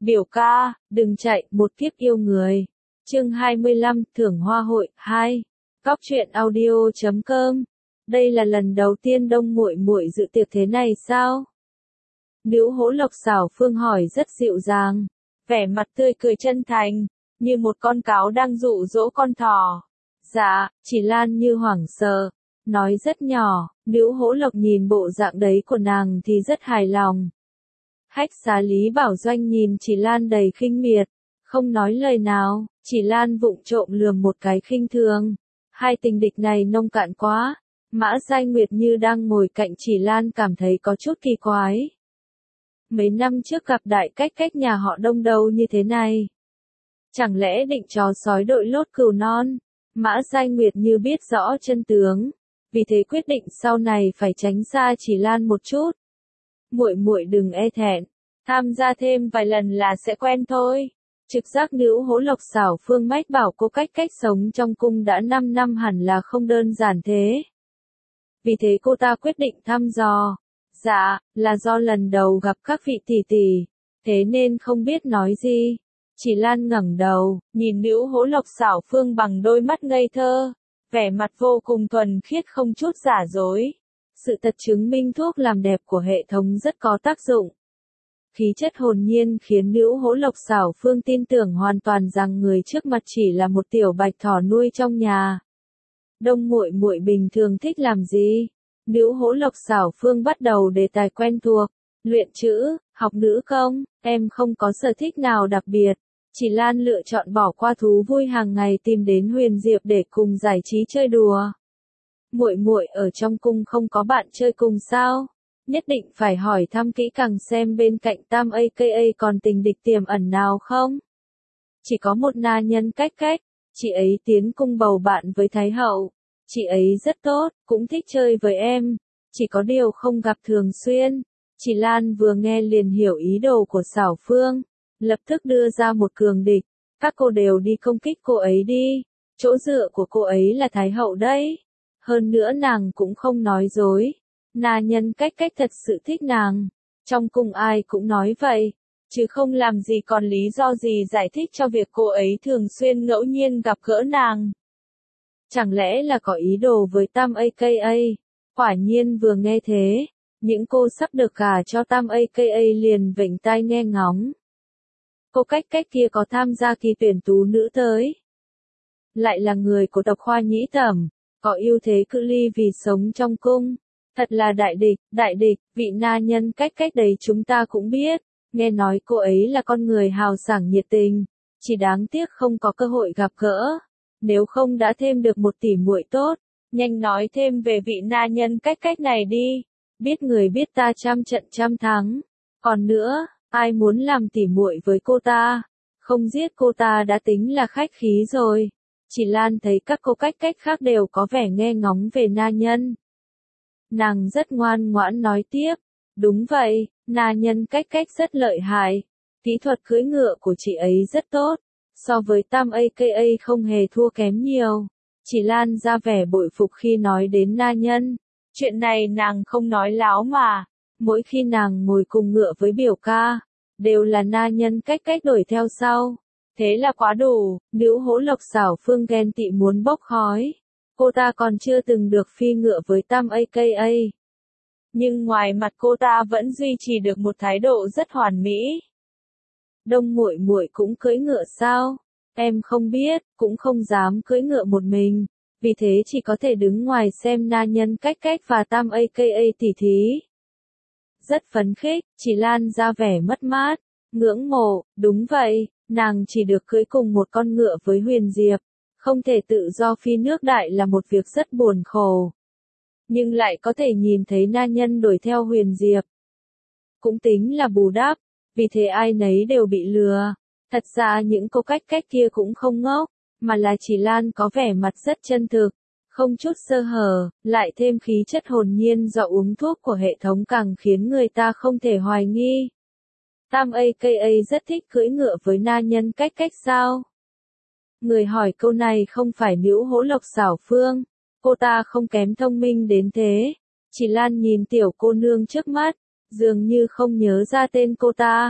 Biểu ca, đừng chạy, một kiếp yêu người. Chương 25, thưởng hoa hội 2. Cóc truyện audio.com. Đây là lần đầu tiên Đông Muội Muội dự tiệc thế này sao? Nữ Hỗ Lộc Xảo Phương hỏi rất dịu dàng, vẻ mặt tươi cười chân thành, như một con cáo đang dụ dỗ con thỏ. Dạ, chỉ Lan như hoảng sợ, nói rất nhỏ. Nữ Hỗ Lộc nhìn bộ dạng đấy của nàng thì rất hài lòng. Hách Xá Lý Bảo Doanh nhìn Chỉ Lan đầy khinh miệt, không nói lời nào. Chỉ Lan vụng trộm lườm một cái khinh thường. Hai tình địch này nông cạn quá. Mã Giai Nguyệt như đang ngồi cạnh Chỉ Lan cảm thấy có chút kỳ quái. Mấy năm trước gặp đại cách nhà họ Đông đâu như thế này. Chẳng lẽ định chó sói đội lốt cừu non? Mã Giai Nguyệt như biết rõ chân tướng, vì thế quyết định sau này phải tránh xa Chỉ Lan một chút. Muội muội đừng e thẹn, tham gia thêm vài lần là sẽ quen thôi. Trực giác nữ Hỗ Lộc Xảo Phương mách bảo cô cách sống trong cung đã 5 năm hẳn là không đơn giản thế. Vì thế cô ta quyết định thăm dò. Dạ, là do lần đầu gặp các vị tỷ tỷ, thế nên không biết nói gì. Chỉ Lan ngẩng đầu, nhìn nữ Hỗ Lộc Xảo Phương bằng đôi mắt ngây thơ, vẻ mặt vô cùng thuần khiết không chút giả dối. Sự thật chứng minh thuốc làm đẹp của hệ thống rất có tác dụng. Khí chất hồn nhiên khiến nữ Hỗ Lộc Xảo Phương tin tưởng hoàn toàn rằng người trước mặt chỉ là một tiểu bạch thỏ nuôi trong nhà. Đông Muội Muội bình thường thích làm gì? Nữ Hỗ Lộc Xảo Phương bắt đầu đề tài quen thuộc. Luyện chữ, học nữ công, em không có sở thích nào đặc biệt. Chỉ Lan lựa chọn bỏ qua thú vui hàng ngày tìm đến Huyền Diệp để cùng giải trí chơi đùa. Muội muội ở trong cung không có bạn chơi cùng sao? Nhất định phải hỏi thăm kỹ càng xem bên cạnh Tam aka còn tình địch tiềm ẩn nào không? Chỉ có một na nhân cách, chị ấy tiến cung bầu bạn với Thái hậu. Chị ấy rất tốt, cũng thích chơi với em, chỉ có điều không gặp thường xuyên. Chỉ Lan vừa nghe liền hiểu ý đồ của Xảo Phương, lập tức đưa ra một cường địch. Các cô đều đi công kích cô ấy đi, chỗ dựa của cô ấy là Thái hậu đấy. Hơn nữa nàng cũng không nói dối. Na nhân cách thật sự thích nàng. Trong cung ai cũng nói vậy, chứ không làm gì còn lý do gì giải thích cho việc cô ấy thường xuyên ngẫu nhiên gặp gỡ nàng. Chẳng lẽ là có ý đồ với Tam aka? Quả nhiên vừa nghe thế, những cô sắp được gả cho Tam aka liền vểnh tai nghe ngóng. Cô cách kia có tham gia kỳ tuyển tú nữ tới. Lại là người của tộc Hoa Nhĩ Tẩm, có ưu thế cự ly vì sống trong cung. Thật là đại địch, vị na nhân cách đấy chúng ta cũng biết. Nghe nói cô ấy là con người hào sảng nhiệt tình, chỉ đáng tiếc không có cơ hội gặp gỡ. Nếu không đã thêm được một tỷ muội tốt. Nhanh nói thêm về vị na nhân cách này đi. Biết người biết ta trăm trận trăm thắng. Còn nữa, ai muốn làm tỷ muội với cô ta? Không giết cô ta đã tính là khách khí rồi. Chỉ Lan thấy các cô cách khác đều có vẻ nghe ngóng về na nhân. Nàng rất ngoan ngoãn nói tiếp. Đúng vậy, na nhân cách rất lợi hại. Kỹ thuật cưỡi ngựa của chị ấy rất tốt. So với Tam aka không hề thua kém nhiều. Chỉ Lan ra vẻ bội phục khi nói đến na nhân. Chuyện này nàng không nói láo mà. Mỗi khi nàng ngồi cùng ngựa với biểu ca, đều là na nhân cách đuổi theo sau. Thế là quá đủ. Nữ Hỗ Lộc Xảo Phương ghen tị muốn bốc khói. Cô ta còn chưa từng được phi ngựa với Tam aka. Nhưng ngoài mặt cô ta vẫn duy trì được một thái độ rất hoàn mỹ. Đông Muội Muội cũng cưỡi ngựa sao? Em không biết, cũng không dám cưỡi ngựa một mình, vì thế chỉ có thể đứng ngoài xem na nhân cách và Tam aka tỉ thí. Rất phấn khích, Chỉ Lan ra vẻ mất mát, ngưỡng mộ, đúng vậy, nàng chỉ được cưỡi cùng một con ngựa với Huyền Diệp, không thể tự do phi nước đại là một việc rất buồn khổ. Nhưng lại có thể nhìn thấy na nhân đuổi theo Huyền Diệp. Cũng tính là bù đắp. Vì thế ai nấy đều bị lừa. Thật ra những cô cách kia cũng không ngốc, mà là Chỉ Lan có vẻ mặt rất chân thực, không chút sơ hở, lại thêm khí chất hồn nhiên do uống thuốc của hệ thống càng khiến người ta không thể hoài nghi. Tam aka rất thích cưỡi ngựa với na nhân cách sao? Người hỏi câu này không phải nữ Hỗ Lộc Xảo Phương, cô ta không kém thông minh đến thế. Chỉ Lan nhìn tiểu cô nương trước mắt, dường như không nhớ ra tên cô ta.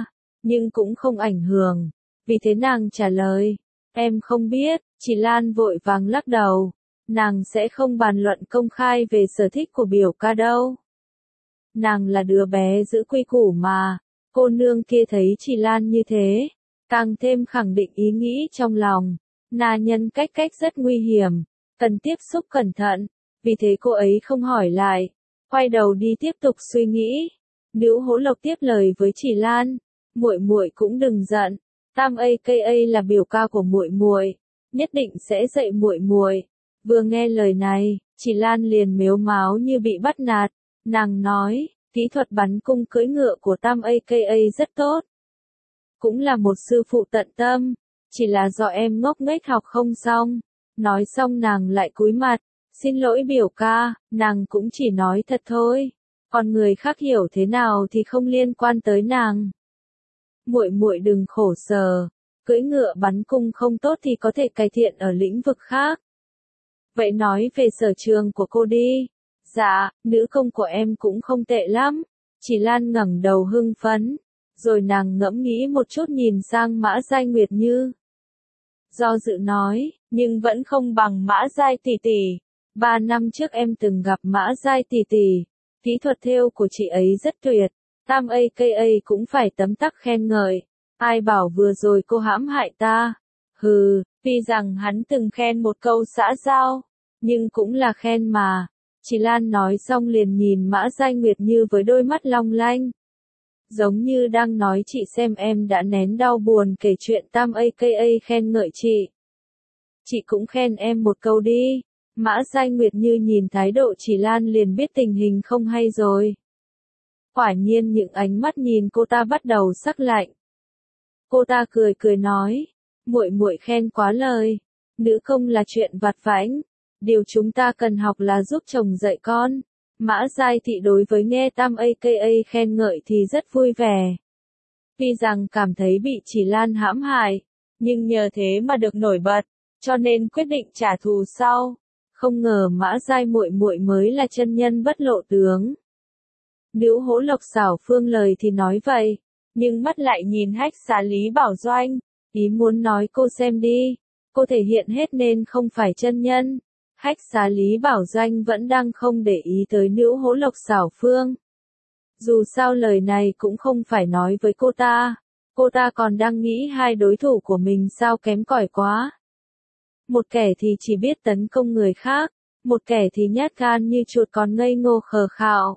nhưng cũng không ảnh hưởng. Vì thế nàng trả lời, em không biết, chị Lan vội vàng lắc đầu, nàng sẽ không bàn luận công khai về sở thích của biểu ca đâu. Nàng là đứa bé giữ quy củ mà, cô nương kia thấy chị Lan như thế, càng thêm khẳng định ý nghĩ trong lòng, na nhân cách rất nguy hiểm, cần tiếp xúc cẩn thận, vì thế cô ấy không hỏi lại, quay đầu đi tiếp tục suy nghĩ. Nữ Hỗ Lộc tiếp lời với chị Lan, muội muội cũng đừng giận, Tam aka là biểu ca của muội muội, nhất định sẽ dạy muội muội. Vừa nghe lời này, chị Lan liền mếu máo như bị bắt nạt, nàng nói, kỹ thuật bắn cung cưỡi ngựa của Tam aka rất tốt, cũng là một sư phụ tận tâm, chỉ là do em ngốc nghếch học không xong. Nói xong nàng lại cúi mặt, xin lỗi biểu ca, nàng cũng chỉ nói thật thôi, còn người khác hiểu thế nào thì không liên quan tới nàng. Muội muội đừng khổ sở, cưỡi ngựa bắn cung không tốt thì có thể cải thiện ở lĩnh vực khác. Vậy nói về sở trường của cô đi. Dạ, nữ công của em cũng không tệ lắm. Chỉ Lan ngẩng đầu hưng phấn, rồi nàng ngẫm nghĩ một chút nhìn sang Mã Giai Nguyệt Như. Do dự nói, nhưng vẫn không bằng Mã Giai tỷ tỷ. 3 năm trước em từng gặp Mã Giai tỷ tỷ, kỹ thuật thêu của chị ấy rất tuyệt. Tam aka cũng phải tấm tắc khen ngợi. Ai bảo vừa rồi cô hãm hại ta. Hừ, tuy rằng hắn từng khen một câu xã giao, nhưng cũng là khen mà. Chị Lan nói xong liền nhìn Mã Giai Nguyệt Như với đôi mắt long lanh. Giống như đang nói chị xem em đã nén đau buồn kể chuyện Tam aka khen ngợi chị. Chị cũng khen em một câu đi. Mã Giai Nguyệt Như nhìn thái độ chị Lan liền biết tình hình không hay rồi. Quả nhiên những ánh mắt nhìn cô ta bắt đầu sắc lạnh. Cô ta cười cười nói, muội muội khen quá lời, nữ công là chuyện vặt vãnh, điều chúng ta cần học là giúp chồng dạy con. Mã Giai Thị đối với nghe Tam aka khen ngợi thì rất vui vẻ. Tuy rằng cảm thấy bị chị Lan hãm hại, nhưng nhờ thế mà được nổi bật, cho nên quyết định trả thù sau. Không ngờ Mã Giai muội muội mới là chân nhân bất lộ tướng. Nữ Hỗ Lộc xảo phương lời thì nói vậy, nhưng mắt lại nhìn Hách Xá Lý Bảo Doanh, ý muốn nói cô xem đi, cô thể hiện hết nên không phải chân nhân. Hách Xá Lý Bảo Doanh vẫn đang không để ý tới nữ Hỗ Lộc xảo phương. Dù sao lời này cũng không phải nói với cô ta còn đang nghĩ hai đối thủ của mình sao kém cỏi quá. Một kẻ thì chỉ biết tấn công người khác, một kẻ thì nhát gan như chuột còn ngây ngô khờ khạo.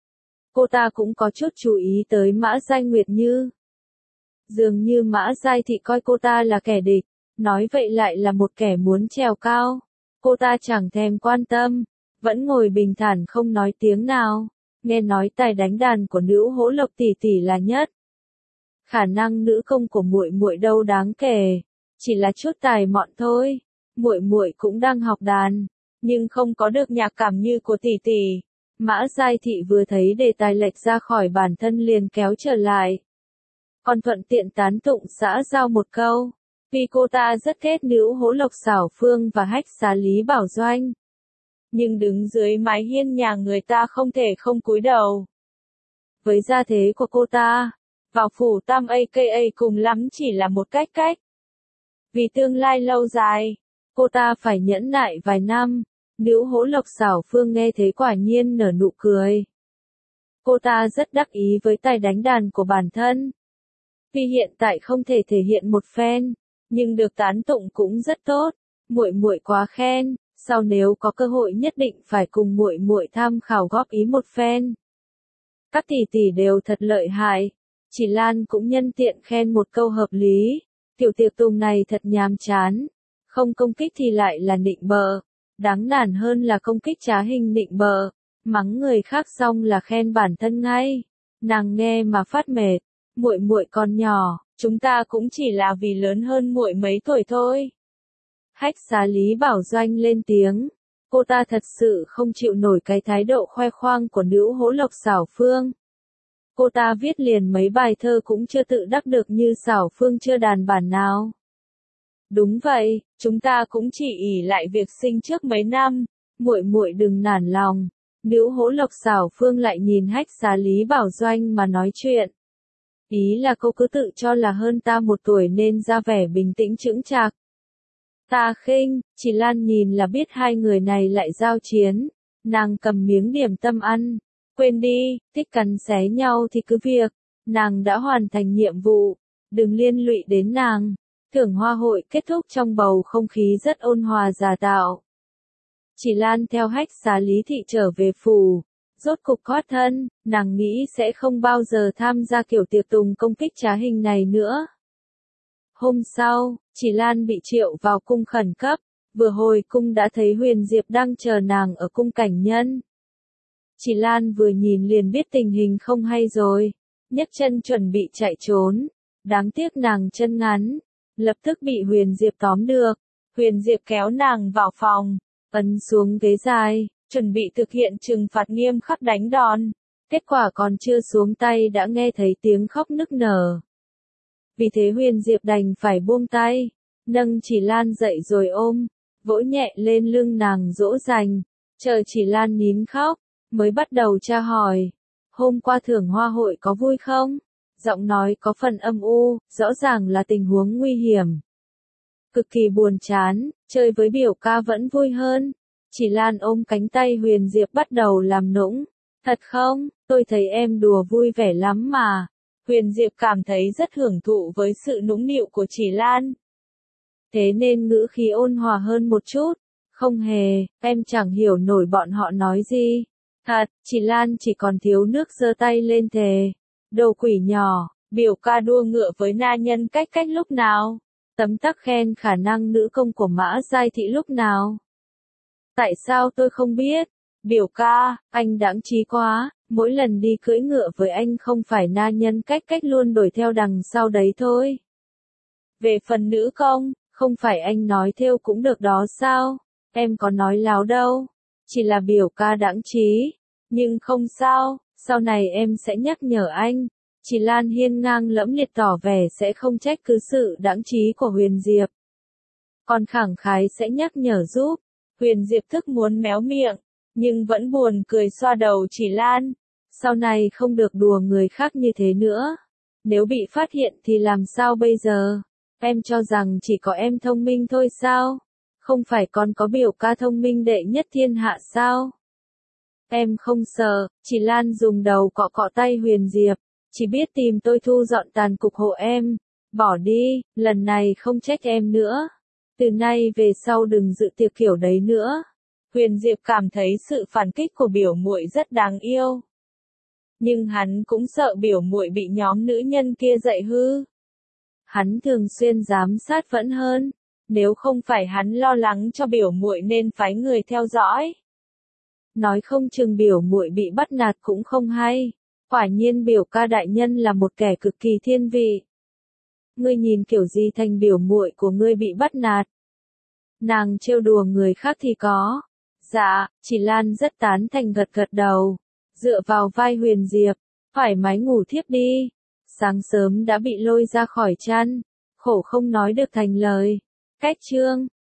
Cô ta cũng có chút chú ý tới Mã Giai Nguyệt Như. Dường như Mã Giai Thị coi cô ta là kẻ địch, nói vậy lại là một kẻ muốn trèo cao. Cô ta chẳng thèm quan tâm, vẫn ngồi bình thản không nói tiếng nào, nghe nói tài đánh đàn của nữ Hỗ Lộc tỷ tỷ là nhất. Khả năng nữ công của muội muội đâu đáng kể, chỉ là chút tài mọn thôi. Muội muội cũng đang học đàn, nhưng không có được nhạc cảm như của tỷ tỷ. Mã Giai Thị vừa thấy đề tài lệch ra khỏi bản thân liền kéo trở lại. Còn thuận tiện tán tụng xã giao một câu, vì cô ta rất ghét nữ Hỗ Lộc xảo phương và Hách Xá Lý Bảo Doanh. Nhưng đứng dưới mái hiên nhà người ta không thể không cúi đầu. Với gia thế của cô ta, vào phủ Tam aka cùng lắm chỉ là một cách. Vì tương lai lâu dài, cô ta phải nhẫn nại vài năm. Nữ Hỗ Lộc xảo phương nghe thế quả nhiên nở nụ cười. Cô ta rất đắc ý với tài đánh đàn của bản thân. Vì hiện tại không thể thể hiện một phen, nhưng được tán tụng cũng rất tốt. Muội muội quá khen, sau nếu có cơ hội nhất định phải cùng muội muội tham khảo góp ý một phen. Các tỷ tỷ đều thật lợi hại. Chỉ Lan cũng nhân tiện khen một câu hợp lý. Tiểu tiệc tùng này thật nhàm chán, không công kích thì lại là nịnh bợ. Đáng nản hơn là công kích trá hình nịnh bợ, mắng người khác xong là khen bản thân ngay. Nàng nghe mà phát mệt, muội muội còn nhỏ, chúng ta cũng chỉ là vì lớn hơn muội mấy tuổi thôi. Hách Xá Lý Bảo Doanh lên tiếng, cô ta thật sự không chịu nổi cái thái độ khoe khoang của nữ Hỗ Lộc xảo phương. Cô ta viết liền mấy bài thơ cũng chưa tự đắc được như xảo phương chưa đàn bản nào. Đúng vậy, chúng ta cũng chỉ ỷ lại việc sinh trước mấy năm, muội muội đừng nản lòng. Nữ Hỗ Lộc xảo phương lại nhìn Hách Xá Lý Bảo Doanh mà nói chuyện. Ý là cô cứ tự cho là hơn ta một tuổi nên ra vẻ bình tĩnh chững chạc. Ta khinh, chị Lan nhìn là biết hai người này lại giao chiến. Nàng cầm miếng điểm tâm ăn. Quên đi, thích cắn xé nhau thì cứ việc. Nàng đã hoàn thành nhiệm vụ. Đừng liên lụy đến nàng. Thưởng hoa hội kết thúc trong bầu không khí rất ôn hòa giả tạo. Chị Lan theo hách xá Lý Thị trở về phủ. Rốt cục thoát thân, nàng nghĩ sẽ không bao giờ tham gia kiểu tiệc tùng công kích trá hình này nữa. Hôm sau, chị Lan bị triệu vào cung khẩn cấp, vừa hồi cung đã thấy Huyền Diệp đang chờ nàng ở cung cảnh nhân. Chị Lan vừa nhìn liền biết tình hình không hay rồi, nhấc chân chuẩn bị chạy trốn, đáng tiếc nàng chân ngắn, lập tức bị Huyền Diệp tóm được. Huyền Diệp kéo nàng vào phòng, ấn xuống ghế dài, chuẩn bị thực hiện trừng phạt nghiêm khắc đánh đòn. Kết quả còn chưa xuống tay đã nghe thấy tiếng khóc nức nở. Vì thế Huyền Diệp đành phải buông tay, nâng chị Lan dậy rồi ôm, vỗ nhẹ lên lưng nàng dỗ dành, chờ chị Lan nín khóc, mới bắt đầu tra hỏi. Hôm qua thưởng hoa hội có vui không? Giọng nói có phần âm u, rõ ràng là tình huống nguy hiểm. Cực kỳ buồn chán, chơi với biểu ca vẫn vui hơn. Chị Lan ôm cánh tay Huyền Diệp bắt đầu làm nũng. Thật không, tôi thấy em đùa vui vẻ lắm mà. Huyền Diệp cảm thấy rất hưởng thụ với sự nũng nịu của chị Lan. Thế nên ngữ khí ôn hòa hơn một chút. Không hề, em chẳng hiểu nổi bọn họ nói gì. Thật, chị Lan chỉ còn thiếu nước giơ tay lên thề. Đồ quỷ nhỏ, biểu ca đua ngựa với na nhân cách lúc nào? Tấm tắc khen khả năng nữ công của Mã Giai Thị lúc nào? Tại sao tôi không biết? Biểu ca, anh đãng trí quá, mỗi lần đi cưỡi ngựa với anh không phải na nhân cách luôn đuổi theo đằng sau đấy thôi. Về phần nữ công, không phải anh nói theo cũng được đó sao? Em có nói láo đâu, chỉ là biểu ca đãng trí. Nhưng không sao, sau này em sẽ nhắc nhở anh. Chị Lan hiên ngang lẫm liệt tỏ vẻ sẽ không trách cứ sự đãng trí của Huyền Diệp. Còn khẳng khái sẽ nhắc nhở giúp. Huyền Diệp thức muốn méo miệng, nhưng vẫn buồn cười xoa đầu chị Lan. Sau này không được đùa người khác như thế nữa. Nếu bị phát hiện thì làm sao bây giờ? Em cho rằng chỉ có em thông minh thôi sao? Không phải còn có biểu ca thông minh đệ nhất thiên hạ sao? Em không sợ, chị Lan dùng đầu cọ cọ tay Huyền Diệp. Chỉ biết tìm tôi thu dọn tàn cục hộ em. Bỏ đi, lần này không trách em nữa. Từ nay về sau đừng dự tiệc kiểu đấy nữa. Huyền Diệp cảm thấy sự phản kích của biểu muội rất đáng yêu. Nhưng hắn cũng sợ biểu muội bị nhóm nữ nhân kia dạy hư. Hắn thường xuyên giám sát vẫn hơn. Nếu không phải hắn lo lắng cho biểu muội nên phái người theo dõi. Nói không chừng biểu muội bị bắt nạt cũng không hay. Quả nhiên biểu ca đại nhân là một kẻ cực kỳ thiên vị. Ngươi nhìn kiểu gì thành biểu muội của ngươi bị bắt nạt. Nàng trêu đùa người khác thì có. Dạ, chị Lan rất tán thành gật gật đầu. Dựa vào vai Huyền Diệp, thoải mái ngủ thiếp đi. Sáng sớm đã bị lôi ra khỏi chăn. Khổ không nói được thành lời. Cách chương.